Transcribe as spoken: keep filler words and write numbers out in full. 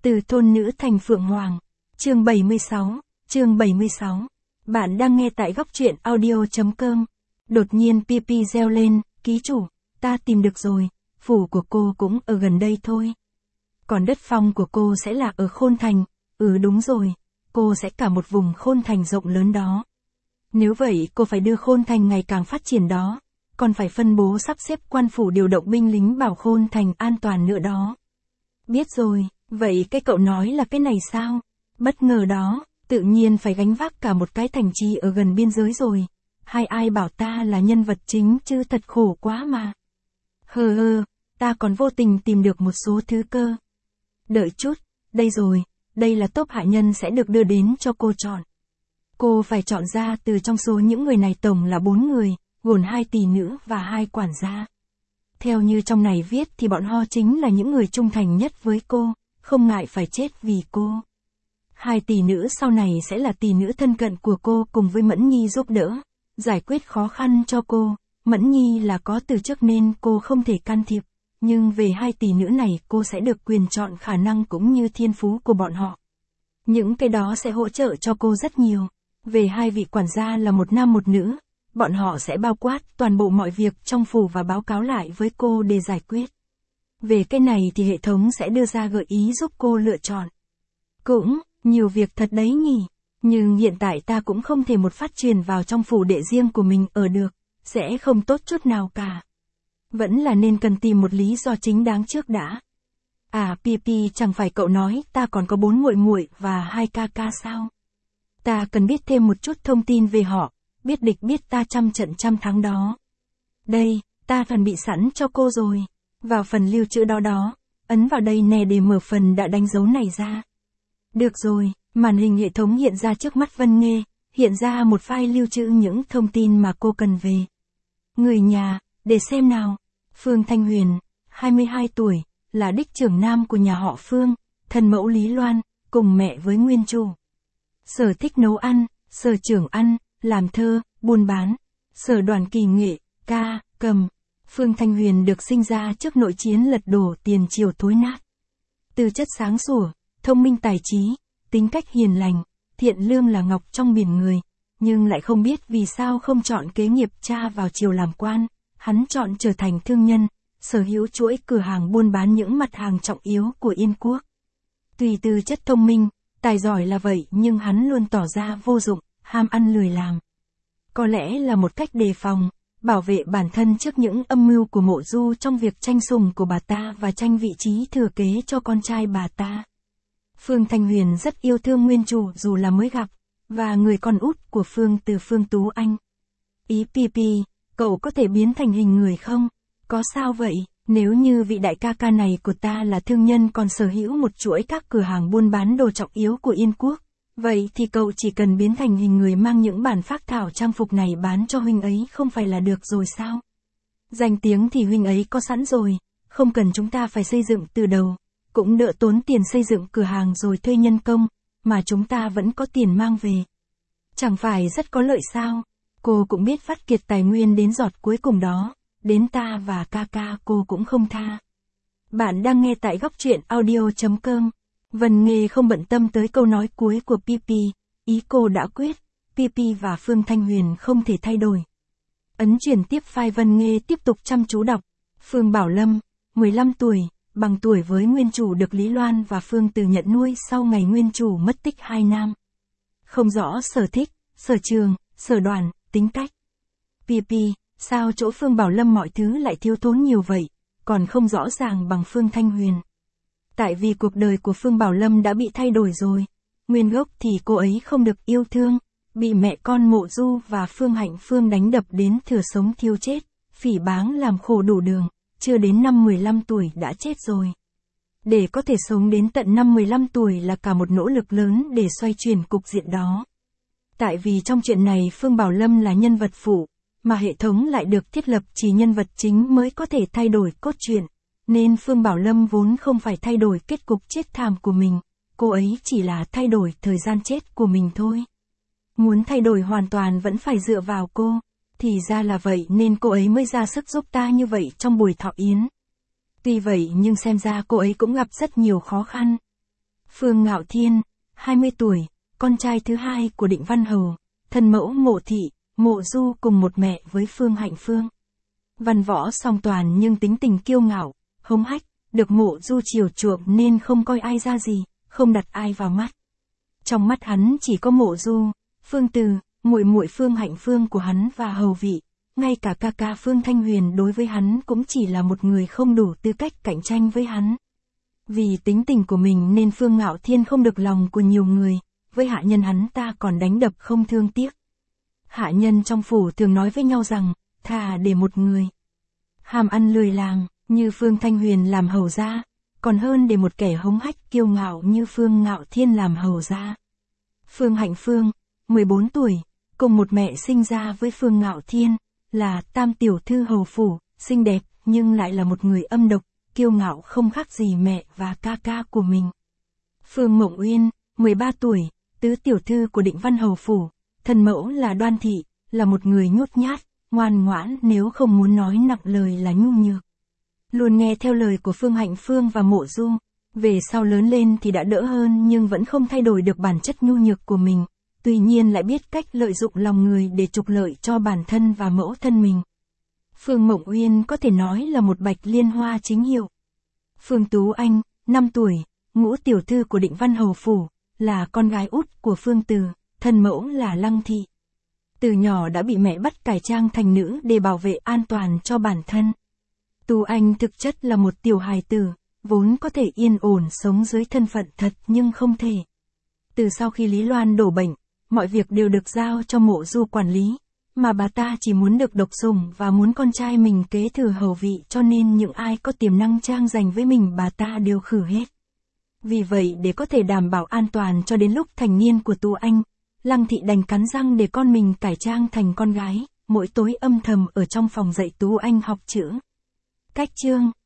Từ thôn nữ thành phượng hoàng. Chương bảy mươi sáu, chương bảy mươi sáu. Bạn đang nghe tại góc truyện audio chấm com. Đột nhiên Pipi reo lên, ký chủ, ta tìm được rồi, phủ của cô cũng ở gần đây thôi. Còn đất phong của cô sẽ là ở Khôn Thành, ừ đúng rồi, cô sẽ cả một vùng Khôn Thành rộng lớn đó. Nếu vậy cô phải đưa Khôn Thành ngày càng phát triển đó, còn phải phân bố sắp xếp quan phủ điều động binh lính bảo Khôn Thành an toàn nữa đó. Biết rồi, vậy cái cậu nói là cái này sao? Bất ngờ đó, tự nhiên phải gánh vác cả một cái thành trì ở gần biên giới rồi. Hay ai bảo ta là nhân vật chính chứ thật khổ quá mà. Hờ hờ, ta còn vô tình tìm được một số thứ cơ. Đợi chút, đây rồi, đây là top hạ nhân sẽ được đưa đến cho cô chọn. Cô phải chọn ra từ trong số những người này tổng là bốn người, gồm hai tỷ nữ và hai quản gia. Theo như trong này viết thì bọn họ chính là những người trung thành nhất với cô, không ngại phải chết vì cô. Hai tỷ nữ sau này sẽ là tỷ nữ thân cận của cô cùng với Mẫn Nhi giúp đỡ, giải quyết khó khăn cho cô. Mẫn Nhi là có từ trước nên cô không thể can thiệp, nhưng về hai tỷ nữ này cô sẽ được quyền chọn khả năng cũng như thiên phú của bọn họ. Những cái đó sẽ hỗ trợ cho cô rất nhiều. Về hai vị quản gia là một nam một nữ, bọn họ sẽ bao quát toàn bộ mọi việc trong phủ và báo cáo lại với cô để giải quyết. Về cái này thì hệ thống sẽ đưa ra gợi ý giúp cô lựa chọn. Cũng, nhiều việc thật đấy nhỉ, nhưng hiện tại ta cũng không thể một phát truyền vào trong phủ đệ riêng của mình ở được, sẽ không tốt chút nào cả. Vẫn là nên cần tìm một lý do chính đáng trước đã. À Pipi, chẳng phải cậu nói ta còn có bốn muội muội và hai ca ca sao? Ta cần biết thêm một chút thông tin về họ, biết địch biết ta trăm trận trăm thắng đó. Đây, ta chuẩn bị sẵn cho cô rồi. Vào phần lưu trữ đó đó, ấn vào đây nè để mở phần đã đánh dấu này ra. Được rồi, màn hình hệ thống hiện ra trước mắt Vân Nghê, hiện ra một file lưu trữ những thông tin mà cô cần về. Người nhà, để xem nào. Phương Thanh Huyền, hai mươi hai tuổi, là đích trưởng nam của nhà họ Phương, thân mẫu Lý Loan, cùng mẹ với nguyên chủ. Sở thích nấu ăn, sở trưởng ăn, làm thơ, buôn bán, sở đoàn kỳ nghệ, ca, cầm. Phương Thanh Huyền được sinh ra trước nội chiến lật đổ tiền triều thối nát. Tư chất sáng sủa, thông minh tài trí, tính cách hiền lành, thiện lương là ngọc trong biển người, nhưng lại không biết vì sao không chọn kế nghiệp cha vào triều làm quan, hắn chọn trở thành thương nhân, sở hữu chuỗi cửa hàng buôn bán những mặt hàng trọng yếu của Yên Quốc. Tùy tư chất thông minh, tài giỏi là vậy nhưng hắn luôn tỏ ra vô dụng, ham ăn lười làm. Có lẽ là một cách đề phòng, bảo vệ bản thân trước những âm mưu của Mộ Du trong việc tranh sủng của bà ta và tranh vị trí thừa kế cho con trai bà ta. Phương Thanh Huyền rất yêu thương nguyên chủ dù là mới gặp, và người con út của Phương từ Phương Tú Anh. Ý Pipi, cậu có thể biến thành hình người không? Có sao vậy? Nếu như vị đại ca ca này của ta là thương nhân còn sở hữu một chuỗi các cửa hàng buôn bán đồ trọng yếu của Yên Quốc, vậy thì cậu chỉ cần biến thành hình người mang những bản phác thảo trang phục này bán cho huynh ấy không phải là được rồi sao? Danh tiếng thì huynh ấy có sẵn rồi, không cần chúng ta phải xây dựng từ đầu, cũng đỡ tốn tiền xây dựng cửa hàng rồi thuê nhân công, mà chúng ta vẫn có tiền mang về. Chẳng phải rất có lợi sao? Cô cũng biết vắt kiệt tài nguyên đến giọt cuối cùng đó, đến ta và ca ca cô cũng không tha. Bạn đang nghe tại góc truyện audio chấm com. Vân Nghê không bận tâm tới câu nói cuối của Pipi, ý cô đã quyết, Pipi và Phương Thanh Huyền không thể thay đổi. Ấn chuyển tiếp file Vân Nghê tiếp tục chăm chú đọc. Phương Bảo Lâm, mười lăm tuổi, bằng tuổi với nguyên chủ được Lý Loan và Phương Từ nhận nuôi sau ngày nguyên chủ mất tích hai năm. Không rõ sở thích, sở trường, sở đoàn, tính cách. Pipi, sao chỗ Phương Bảo Lâm mọi thứ lại thiếu thốn nhiều vậy, còn không rõ ràng bằng Phương Thanh Huyền. Tại vì cuộc đời của Phương Bảo Lâm đã bị thay đổi rồi. Nguyên gốc thì cô ấy không được yêu thương, bị mẹ con Mộ Du và Phương Hạnh Phương đánh đập đến thừa sống thiêu chết, phỉ báng làm khổ đủ đường, chưa đến năm mười lăm tuổi đã chết rồi. Để có thể sống đến tận năm mười lăm tuổi là cả một nỗ lực lớn để xoay chuyển cục diện đó. Tại vì trong chuyện này Phương Bảo Lâm là nhân vật phụ, mà hệ thống lại được thiết lập chỉ nhân vật chính mới có thể thay đổi cốt truyện. Nên Phương Bảo Lâm vốn không phải thay đổi kết cục chết thảm của mình, cô ấy chỉ là thay đổi thời gian chết của mình thôi. Muốn thay đổi hoàn toàn vẫn phải dựa vào cô, thì ra là vậy nên cô ấy mới ra sức giúp ta như vậy trong buổi thọ yến. Tuy vậy nhưng xem ra cô ấy cũng gặp rất nhiều khó khăn. Phương Ngạo Thiên, hai mươi tuổi, con trai thứ hai của Định Văn Hầu, thân mẫu Mộ Thị, Mộ Du cùng một mẹ với Phương Hạnh Phương. Văn võ song toàn nhưng tính tình kiêu ngạo, hống hách, được Mộ Du chiều chuộng nên không coi ai ra gì, không đặt ai vào mắt. Trong mắt hắn chỉ có Mộ Du, Phương Từ, muội muội Phương Hạnh Phương của hắn và hầu vị, ngay cả ca ca Phương Thanh Huyền đối với hắn cũng chỉ là một người không đủ tư cách cạnh tranh với hắn. Vì tính tình của mình nên Phương Ngạo Thiên không được lòng của nhiều người, với hạ nhân hắn ta còn đánh đập không thương tiếc. Hạ nhân trong phủ thường nói với nhau rằng, thà để một người ham ăn lười làng, như Phương Thanh Huyền làm hầu gia, còn hơn để một kẻ hống hách kiêu ngạo như Phương Ngạo Thiên làm hầu gia. Phương Hạnh Phương, mười bốn tuổi, cùng một mẹ sinh ra với Phương Ngạo Thiên, là tam tiểu thư hầu phủ, xinh đẹp, nhưng lại là một người âm độc, kiêu ngạo không khác gì mẹ và ca ca của mình. Phương Mộng Uyên, mười ba tuổi, tứ tiểu thư của Định Văn Hầu phủ, thân mẫu là Đoan Thị, là một người nhút nhát, ngoan ngoãn nếu không muốn nói nặng lời là nhu nhược. Luôn nghe theo lời của Phương Hạnh Phương và Mộ Du, về sau lớn lên thì đã đỡ hơn nhưng vẫn không thay đổi được bản chất nhu nhược của mình, tuy nhiên lại biết cách lợi dụng lòng người để trục lợi cho bản thân và mẫu thân mình. Phương Mộng Uyên có thể nói là một bạch liên hoa chính hiệu. Phương Tú Anh, năm tuổi, ngũ tiểu thư của Định Văn Hầu phủ, là con gái út của Phương Từ, thân mẫu là Lăng Thị. Từ nhỏ đã bị mẹ bắt cải trang thành nữ để bảo vệ an toàn cho bản thân. Tú Anh thực chất là một tiểu hài tử, vốn có thể yên ổn sống dưới thân phận thật nhưng không thể. Từ sau khi Lý Loan đổ bệnh, mọi việc đều được giao cho Mộ Du quản lý, mà bà ta chỉ muốn được độc sủng và muốn con trai mình kế thừa hầu vị, cho nên những ai có tiềm năng trang giành với mình bà ta đều khử hết. Vì vậy để có thể đảm bảo an toàn cho đến lúc thành niên của Tú Anh, Lăng Thị đành cắn răng để con mình cải trang thành con gái, mỗi tối âm thầm ở trong phòng dạy Tú Anh học chữ. Cách chương